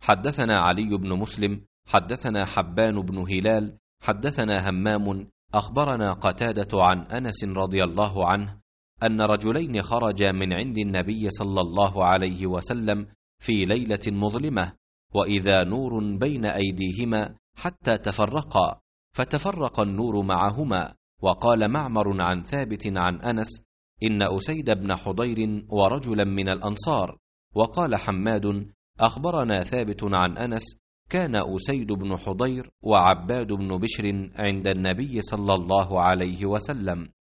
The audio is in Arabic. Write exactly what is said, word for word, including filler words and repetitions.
حدثنا علي بن مسلم حدثنا حبان بن هلال حدثنا همام أخبرنا قتادة عن أنس رضي الله عنه أن رجلين خرجا من عند النبي صلى الله عليه وسلم في ليلة مظلمة، وإذا نور بين أيديهما حتى تفرقا، فتفرق النور معهما. وقال معمر عن ثابت عن أنس: إن أسيد بن حضير ورجلا من الأنصار. وقال حماد: أخبرنا ثابت عن أنس: كان أسيد بن حضير وعباد بن بشر عند النبي صلى الله عليه وسلم.